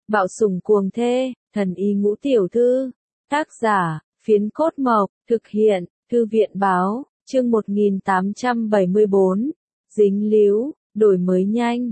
Bạo sủng cuồng thê, thần y ngũ tiểu thư. Tác giả, Phiến Cốt Mộc, thực hiện, Thư viện báo, chương 1874. Dính líu, đổi mới nhanh,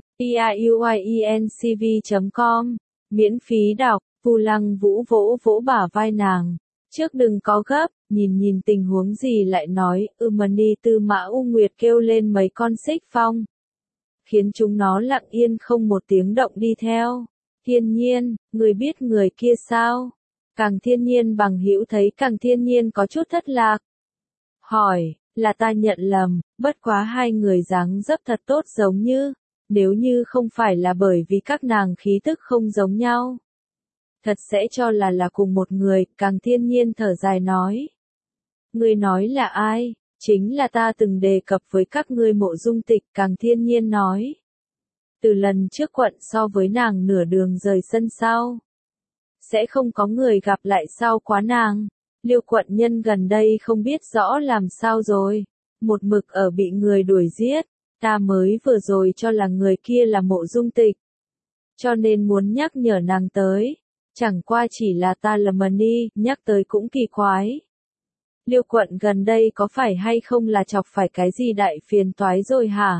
auiencv.com, miễn phí đọc, Vu Lăng Vũ vỗ vỗ bả vai nàng. Trước đừng có gấp, nhìn tình huống gì lại nói, Mani Tư Mã U Nguyệt kêu lên mấy con xích phong. Khiến chúng nó lặng yên không một tiếng động đi theo. Thiên Nhiên, người biết người kia sao? Càng Thiên Nhiên bằng hữu thấy Càng Thiên Nhiên có chút thất lạc. Hỏi, là ta nhận lầm, bất quá hai người dáng dấp thật tốt giống như, nếu như không phải là bởi vì các nàng khí tức không giống nhau. Thật sẽ cho là cùng một người, Càng Thiên Nhiên thở dài nói. Ngươi nói là ai? Chính là ta từng đề cập với các ngươi Mộ Dung Tịch, Càng Thiên Nhiên nói. Từ lần trước quận so với nàng nửa đường rời sân sau. Sẽ không có người gặp lại sau quá nàng. Liêu quận nhân gần đây không biết rõ làm sao rồi. Một mực ở bị người đuổi giết. Ta mới vừa rồi cho là người kia là Mộ Dung Tịch. Cho nên muốn nhắc nhở nàng tới. Chẳng qua chỉ là ta là Mani, nhắc tới cũng kỳ quái. Liêu quận gần đây có phải hay không là chọc phải cái gì đại phiền toái rồi hả?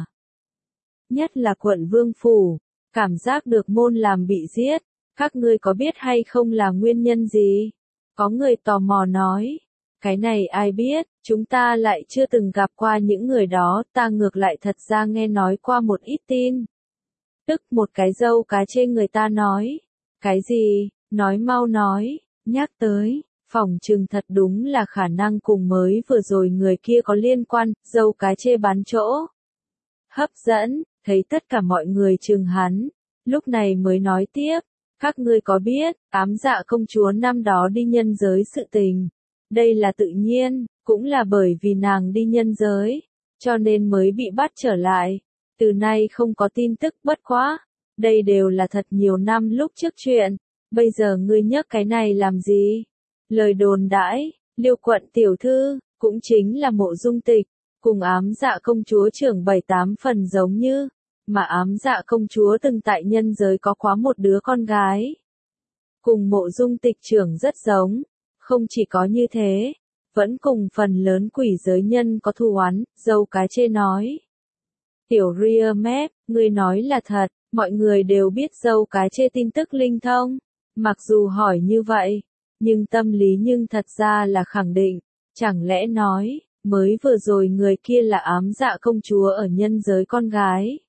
Nhất là quận Vương Phủ, cảm giác được môn làm bị giết, các ngươi có biết hay không là nguyên nhân gì? Có người tò mò nói, cái này ai biết, chúng ta lại chưa từng gặp qua những người đó, ta ngược lại thật ra nghe nói qua một ít tin. Tức một cái dâu cá chê người ta nói, cái gì, nói mau nói, nhắc tới. Phỏng chừng thật đúng là khả năng cùng mới vừa rồi người kia có liên quan, dâu cá chê bán chỗ. Hấp dẫn, thấy tất cả mọi người chừng hắn, lúc này mới nói tiếp, các ngươi có biết, Ám Dạ công chúa năm đó đi nhân giới sự tình. Đây là tự nhiên, cũng là bởi vì nàng đi nhân giới, cho nên mới bị bắt trở lại. Từ nay không có tin tức bất quá, đây đều là thật nhiều năm lúc trước chuyện, bây giờ ngươi nhắc cái này làm gì? Lời đồn đãi, Liêu quận tiểu thư, cũng chính là Mộ Dung Tịch, cùng Ám Dạ công chúa trưởng 7-8 phần giống như, mà Ám Dạ công chúa từng tại nhân giới có quá một đứa con gái. Cùng Mộ Dung Tịch trưởng rất giống, không chỉ có như thế, vẫn cùng phần lớn quỷ giới nhân có thù oán, dâu cá chê nói. Tiểu Ria Mép, ngươi nói là thật, mọi người đều biết dâu cá chê tin tức linh thông, mặc dù hỏi như vậy. Nhưng tâm lý nhưng thật ra là khẳng định, chẳng lẽ nói, mới vừa rồi người kia là Ám Dạ công chúa ở nhân giới con gái.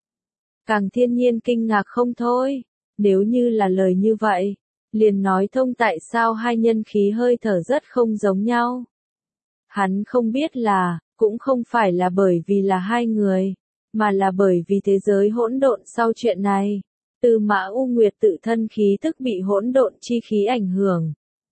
Càng Thiên Nhiên kinh ngạc không thôi, nếu như là lời như vậy, liền nói thông tại sao hai nhân khí hơi thở rất không giống nhau. Hắn không biết là, cũng không phải là bởi vì là hai người, mà là bởi vì thế giới hỗn độn sau chuyện này. Tư Mã U Nguyệt tự thân khí tức bị hỗn độn chi khí ảnh hưởng.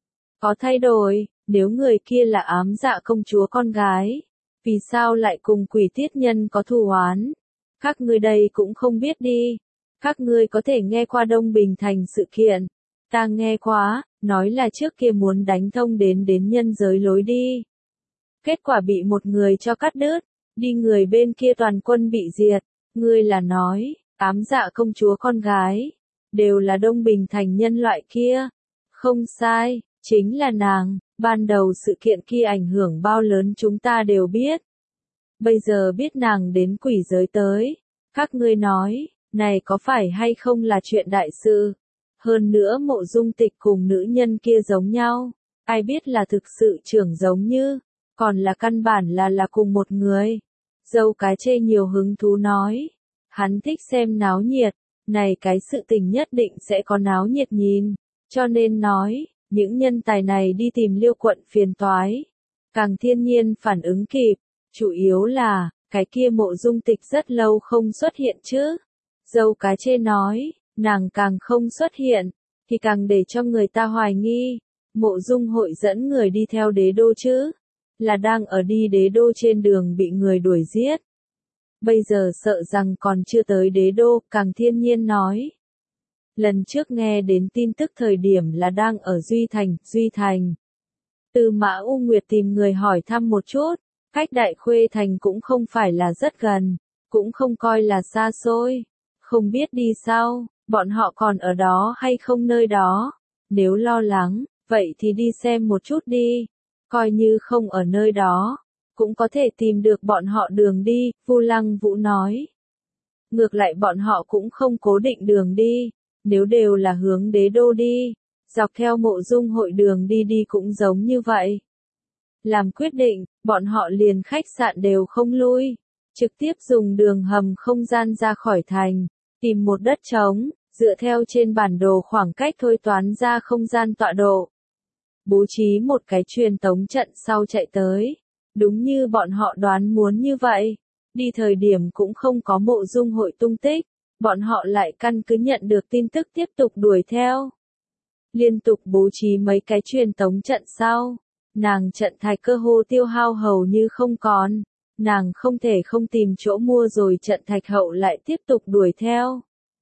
Có thay đổi, nếu người kia là Ám Dạ công chúa con gái, vì sao lại cùng Quỷ Tiết Nhân có thù oán? Các ngươi đây cũng không biết đi. Các ngươi có thể nghe qua Đông Bình Thành sự kiện. Ta nghe quá, nói là trước kia muốn đánh thông đến nhân giới lối đi. Kết quả bị một người cho cắt đứt, đi người bên kia toàn quân bị diệt. Ngươi là nói, Ám Dạ công chúa con gái, đều là Đông Bình Thành nhân loại kia. Không sai. Chính là nàng, ban đầu sự kiện kia ảnh hưởng bao lớn chúng ta đều biết. Bây giờ biết nàng đến quỷ giới tới. Các ngươi nói, này có phải hay không là chuyện đại sự? Hơn nữa Mộ Dung Tịch cùng nữ nhân kia giống nhau. Ai biết là thực sự trưởng giống như, còn là căn bản là cùng một người. Dâu cá chê nhiều hứng thú nói. Hắn thích xem náo nhiệt, này cái sự tình nhất định sẽ có náo nhiệt nhìn. Cho nên nói. Những nhân tài này đi tìm Liêu quận phiền toái. Càng Thiên Nhiên phản ứng kịp, chủ yếu là, cái kia Mộ Dung Tịch rất lâu không xuất hiện chứ. Dâu cá chê nói, nàng càng không xuất hiện, thì càng để cho người ta hoài nghi. Mộ Dung hội dẫn người đi theo đế đô chứ, là đang ở đi đế đô trên đường bị người đuổi giết. Bây giờ sợ rằng còn chưa tới đế đô, Càng Thiên Nhiên nói. Lần trước nghe đến tin tức thời điểm là đang ở Duy Thành. Tư Mã U Nguyệt tìm người hỏi thăm một chút, cách Đại Khuê Thành cũng không phải là rất gần, cũng không coi là xa xôi, không biết đi sao, Bọn họ còn ở đó hay không nơi đó? Nếu lo lắng, vậy thì đi xem một chút đi. Coi như không ở nơi đó, cũng có thể tìm được bọn họ đường đi, Vu Lăng Vũ nói. Ngược lại bọn họ cũng không cố định đường đi, nếu đều là hướng đế đô đi, dọc theo Mộ Dung Hội đường đi đi cũng giống như vậy. Làm quyết định, bọn họ liền khách sạn đều không lui, trực tiếp dùng đường hầm không gian ra khỏi thành, tìm một đất trống, dựa theo trên bản đồ khoảng cách thôi toán ra không gian tọa độ. Bố trí một cái truyền tống trận sau chạy tới, đúng như bọn họ đoán muốn như vậy. Đi thời điểm cũng không có Mộ Dung Hội tung tích, bọn họ lại căn cứ nhận được tin tức tiếp tục đuổi theo. Liên tục bố trí mấy cái truyền tống trận sau, nàng trận thạch cơ hồ tiêu hao hầu như không còn, nàng không thể không tìm chỗ mua rồi trận thạch hậu lại tiếp tục đuổi theo.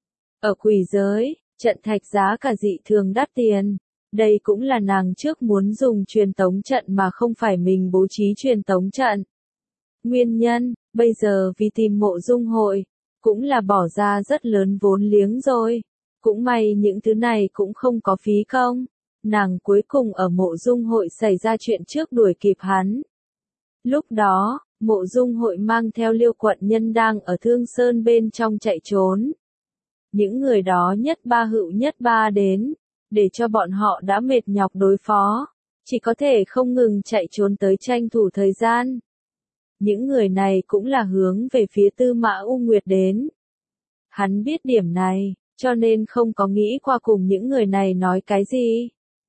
Ở quỷ giới, trận thạch giá cả dị thường đắt tiền, đây cũng là nàng trước muốn dùng truyền tống trận mà không phải mình bố trí truyền tống trận. Nguyên nhân, bây giờ vì tìm Mộ Dung Hội, cũng là bỏ ra rất lớn vốn liếng rồi. Cũng may những thứ này cũng không có phí công. Nàng cuối cùng ở Mộ Dung Hội xảy ra chuyện trước đuổi kịp hắn. Lúc đó, Mộ Dung Hội mang theo Liêu Quận Nhân đang ở Thương Sơn bên trong chạy trốn. Những người đó nhất ba hữu nhất ba đến, để cho bọn họ đã mệt nhọc đối phó, chỉ có thể không ngừng chạy trốn tới tranh thủ thời gian. Những người này cũng là hướng về phía Tư Mã U Nguyệt đến. Hắn biết điểm này, cho nên không có nghĩ qua cùng những người này nói cái gì.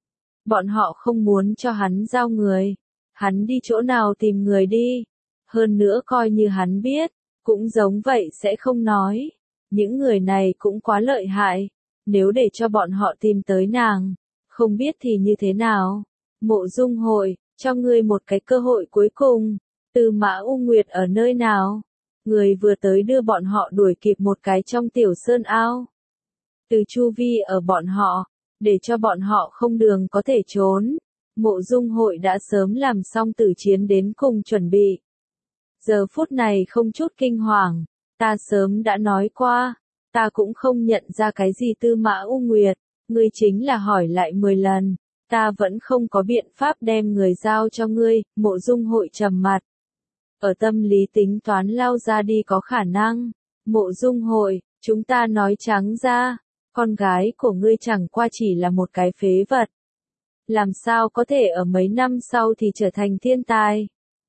Bọn họ không muốn cho hắn giao người. Hắn đi chỗ nào tìm người đi. Hơn nữa coi như hắn biết, cũng giống vậy sẽ không nói. Những người này cũng quá lợi hại. Nếu để cho bọn họ tìm tới nàng, không biết thì như thế nào. Mộ Dung Hội, cho ngươi một cái cơ hội cuối cùng. Tư Mã U Nguyệt ở nơi nào? Người vừa tới đưa bọn họ đuổi kịp một cái trong tiểu sơn ao. Từ chu vi ở bọn họ, để cho bọn họ không đường có thể trốn. Mộ Dung Hội đã sớm làm xong tử chiến đến cùng chuẩn bị. Giờ phút này không chút kinh hoàng, ta sớm đã nói qua, ta cũng không nhận ra cái gì Tư Mã U Nguyệt, ngươi chính là hỏi lại 10 lần, ta vẫn không có biện pháp đem người giao cho ngươi, Mộ Dung Hội trầm mặt. Ở tâm lý tính toán lao ra đi có khả năng. Mộ Dung Hội, chúng ta nói trắng ra, con gái của ngươi chẳng qua chỉ là một cái phế vật. Làm sao có thể ở mấy năm sau thì trở thành thiên tài.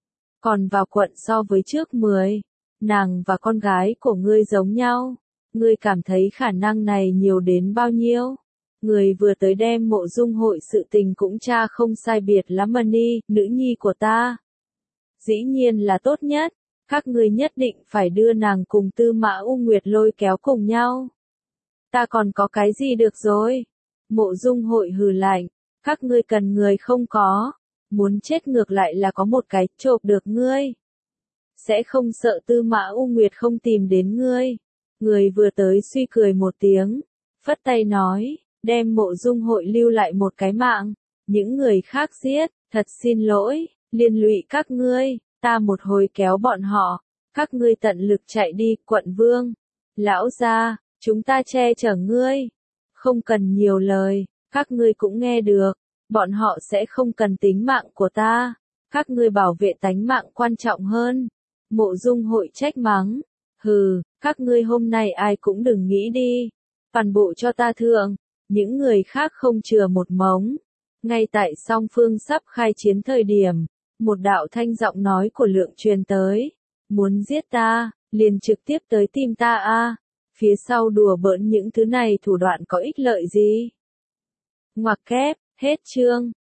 Còn vào quận so với trước 10, nàng và con gái của ngươi giống nhau. Ngươi cảm thấy khả năng này nhiều đến bao nhiêu? Người vừa tới đem Mộ Dung Hội sự tình cũng tra không sai biệt lắm mà ni, nữ nhi của ta. Dĩ nhiên là tốt nhất, các ngươi nhất định phải đưa nàng cùng Tư Mã U Nguyệt lôi kéo cùng nhau. Ta còn có cái gì được rồi? Mộ Dung Hội hừ lạnh, các ngươi cần người không có, muốn chết ngược lại là có một cái chộp được ngươi. Sẽ không sợ Tư Mã U Nguyệt không tìm đến ngươi. Người vừa tới suy cười một tiếng, phất tay nói, đem Mộ Dung Hội lưu lại một cái mạng, những người khác giết, thật xin lỗi. Liên lụy các ngươi, ta một hồi kéo bọn họ, các ngươi tận lực chạy đi, quận vương. Lão gia, chúng ta che chở ngươi. Không cần nhiều lời, các ngươi cũng nghe được, bọn họ sẽ không cần tính mạng của ta. Các ngươi bảo vệ tánh mạng quan trọng hơn. Mộ Dung Hội trách mắng, hừ, các ngươi hôm nay ai cũng đừng nghĩ đi. Toàn bộ cho ta thượng, những người khác không chừa một mống. Ngay tại song phương sắp khai chiến thời điểm. Một đạo thanh giọng nói của Lượng truyền tới, muốn giết ta, liền trực tiếp tới tìm ta a. Phía sau đùa bỡn những thứ này thủ đoạn có ích lợi gì? Ngoặc kép, hết chương.